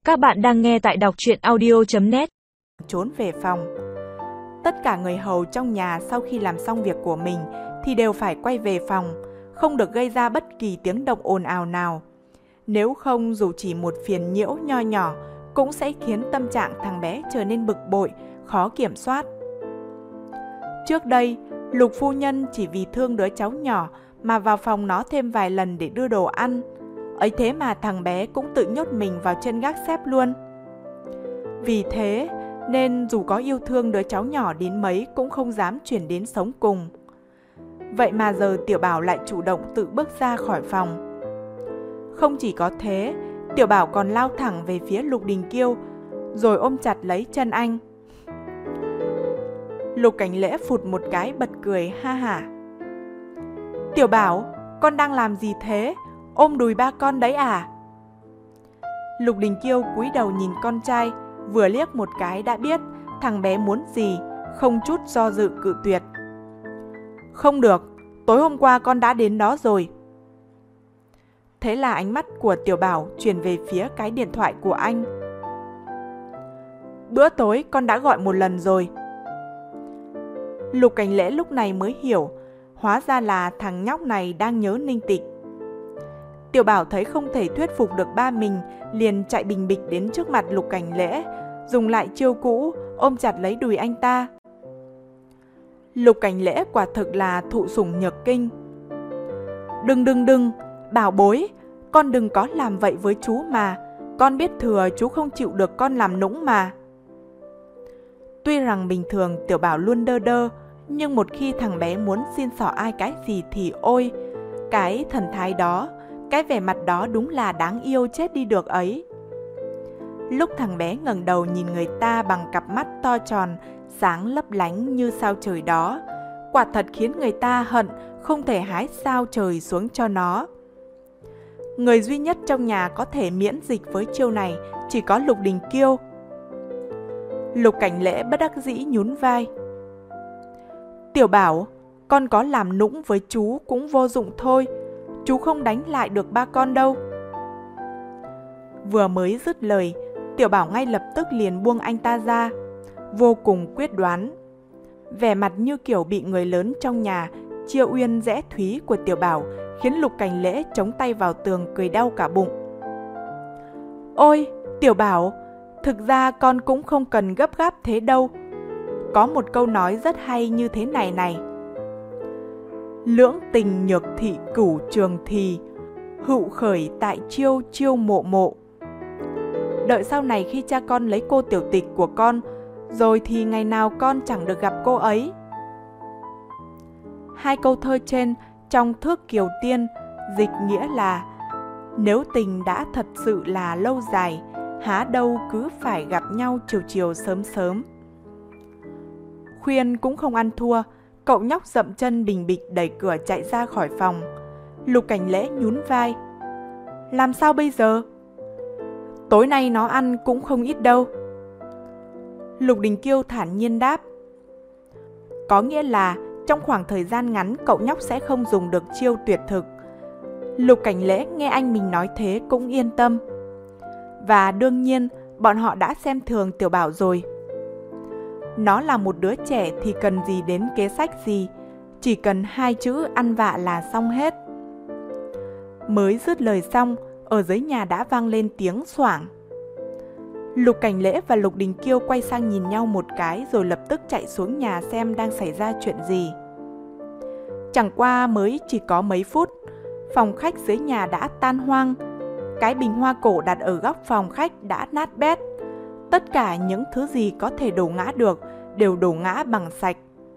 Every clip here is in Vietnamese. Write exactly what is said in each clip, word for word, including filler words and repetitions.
Các bạn đang nghe tại đọc truyện audio chấm net. Trốn về phòng. Tất cả người hầu trong nhà sau khi làm xong việc của mình thì đều phải quay về phòng, không được gây ra bất kỳ tiếng động ồn ào nào. Nếu không, dù chỉ một phiền nhiễu nho nhỏ cũng sẽ khiến tâm trạng thằng bé trở nên bực bội, khó kiểm soát. Trước đây, Lục phu nhân chỉ vì thương đứa cháu nhỏ mà vào phòng nó thêm vài lần để đưa đồ ăn. Ấy thế mà thằng bé cũng tự nhốt mình vào chân gác xếp luôn. Vì thế nên dù có yêu thương đứa cháu nhỏ đến mấy cũng không dám chuyển đến sống cùng. Vậy mà giờ Tiểu Bảo lại chủ động tự bước ra khỏi phòng. Không chỉ có thế, Tiểu Bảo còn lao thẳng về phía Lục Đình Kiêu, rồi ôm chặt lấy chân anh. Lục Cảnh Lễ phụt một cái bật cười ha hả. Tiểu Bảo, con đang làm gì thế? Ôm đùi ba con đấy à? Lục Đình Kiêu cúi đầu nhìn con trai, vừa liếc một cái đã biết thằng bé muốn gì, không chút do dự cự tuyệt. Không được, tối hôm qua con đã đến đó rồi. Thế là ánh mắt của Tiểu Bảo chuyển về phía cái điện thoại của anh. Bữa tối con đã gọi một lần rồi. Lục Cảnh Lễ lúc này mới hiểu, hóa ra là thằng nhóc này đang nhớ Ninh Tịch. Tiểu Bảo thấy không thể thuyết phục được ba mình, liền chạy bình bịch đến trước mặt Lục Cảnh Lễ, dùng lại chiêu cũ, ôm chặt lấy đùi anh ta. Lục Cảnh Lễ quả thực là thụ sủng nhược kinh. Đừng đừng đừng, Bảo bối, con đừng có làm vậy với chú mà, con biết thừa chú không chịu được con làm nũng mà. Tuy rằng bình thường Tiểu Bảo luôn đơ đơ, nhưng một khi thằng bé muốn xin xỏ ai cái gì thì ôi, cái thần thái đó, cái vẻ mặt đó đúng là đáng yêu chết đi được ấy. Lúc thằng bé ngẩng đầu nhìn người ta bằng cặp mắt to tròn, sáng lấp lánh như sao trời đó, quả thật khiến người ta hận không thể hái sao trời xuống cho nó. Người duy nhất trong nhà có thể miễn dịch với chiêu này chỉ có Lục Đình Kiêu. Lục Cảnh Lễ bất đắc dĩ nhún vai. Tiểu Bảo, con có làm nũng với chú cũng vô dụng thôi, chú không đánh lại được ba con đâu. Vừa mới dứt lời, Tiểu Bảo ngay lập tức liền buông anh ta ra, vô cùng quyết đoán. Vẻ mặt như kiểu bị người lớn trong nhà chiêu uyên rẽ thúy của Tiểu Bảo khiến Lục Cảnh Lễ chống tay vào tường cười đau cả bụng. Ôi, Tiểu Bảo, thực ra con cũng không cần gấp gáp thế đâu. Có một câu nói rất hay như thế này này. Lưỡng tình nhược thị cửu trường thì, hữu khởi tại chiêu chiêu mộ mộ. Đợi sau này khi cha con lấy cô tiểu tịch của con, rồi thì ngày nào con chẳng được gặp cô ấy. Hai câu thơ trên trong Thước Kiều Tiên dịch nghĩa là nếu tình đã thật sự là lâu dài, há đâu cứ phải gặp nhau chiều chiều sớm sớm. Khuyên cũng không ăn thua, cậu nhóc dậm chân bình bịch đẩy cửa chạy ra khỏi phòng. Lục Cảnh Lễ nhún vai. Làm sao bây giờ? Tối nay nó ăn cũng không ít đâu. Lục Đình Kiêu thản nhiên đáp. Có nghĩa là trong khoảng thời gian ngắn cậu nhóc sẽ không dùng được chiêu tuyệt thực. Lục Cảnh Lễ nghe anh mình nói thế cũng yên tâm. Và đương nhiên bọn họ đã xem thường Tiểu Bảo rồi. Nó là một đứa trẻ thì cần gì đến kế sách gì, chỉ cần hai chữ ăn vạ là xong hết. Mới dứt lời xong, ở dưới nhà đã vang lên tiếng xoảng. Lục Cảnh Lễ và Lục Đình Kiêu quay sang nhìn nhau một cái rồi lập tức chạy xuống nhà xem đang xảy ra chuyện gì. Chẳng qua mới chỉ có mấy phút, phòng khách dưới nhà đã tan hoang. Cái bình hoa cổ đặt ở góc phòng khách đã nát bét. Tất cả những thứ gì có thể đổ ngã được đều đổ ngã bằng sạch.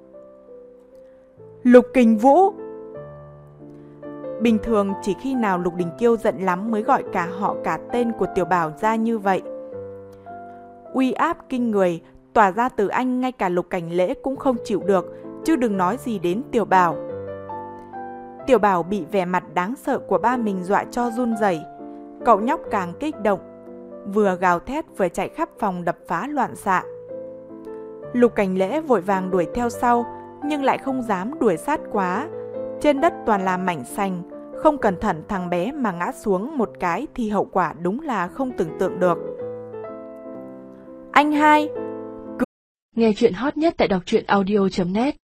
Lục Kình Vũ! Bình thường chỉ khi nào Lục Đình Kiêu giận lắm mới gọi cả họ cả tên của Tiểu Bảo ra như vậy. Uy áp kinh người tỏa ra từ anh ngay cả Lục Cảnh Lễ cũng không chịu được, chứ đừng nói gì đến Tiểu Bảo. Tiểu Bảo bị vẻ mặt đáng sợ của ba mình dọa cho run rẩy. Cậu nhóc càng kích động, vừa gào thét vừa chạy khắp phòng đập phá loạn xạ. Lục Cảnh Lễ vội vàng đuổi theo sau, nhưng lại không dám đuổi sát quá. Trên đất toàn là mảnh xanh, không cẩn thận thằng bé mà ngã xuống một cái thì hậu quả đúng là không tưởng tượng được. Anh hai. Nghe chuyện hot nhất tại đọc truyện audio chấm net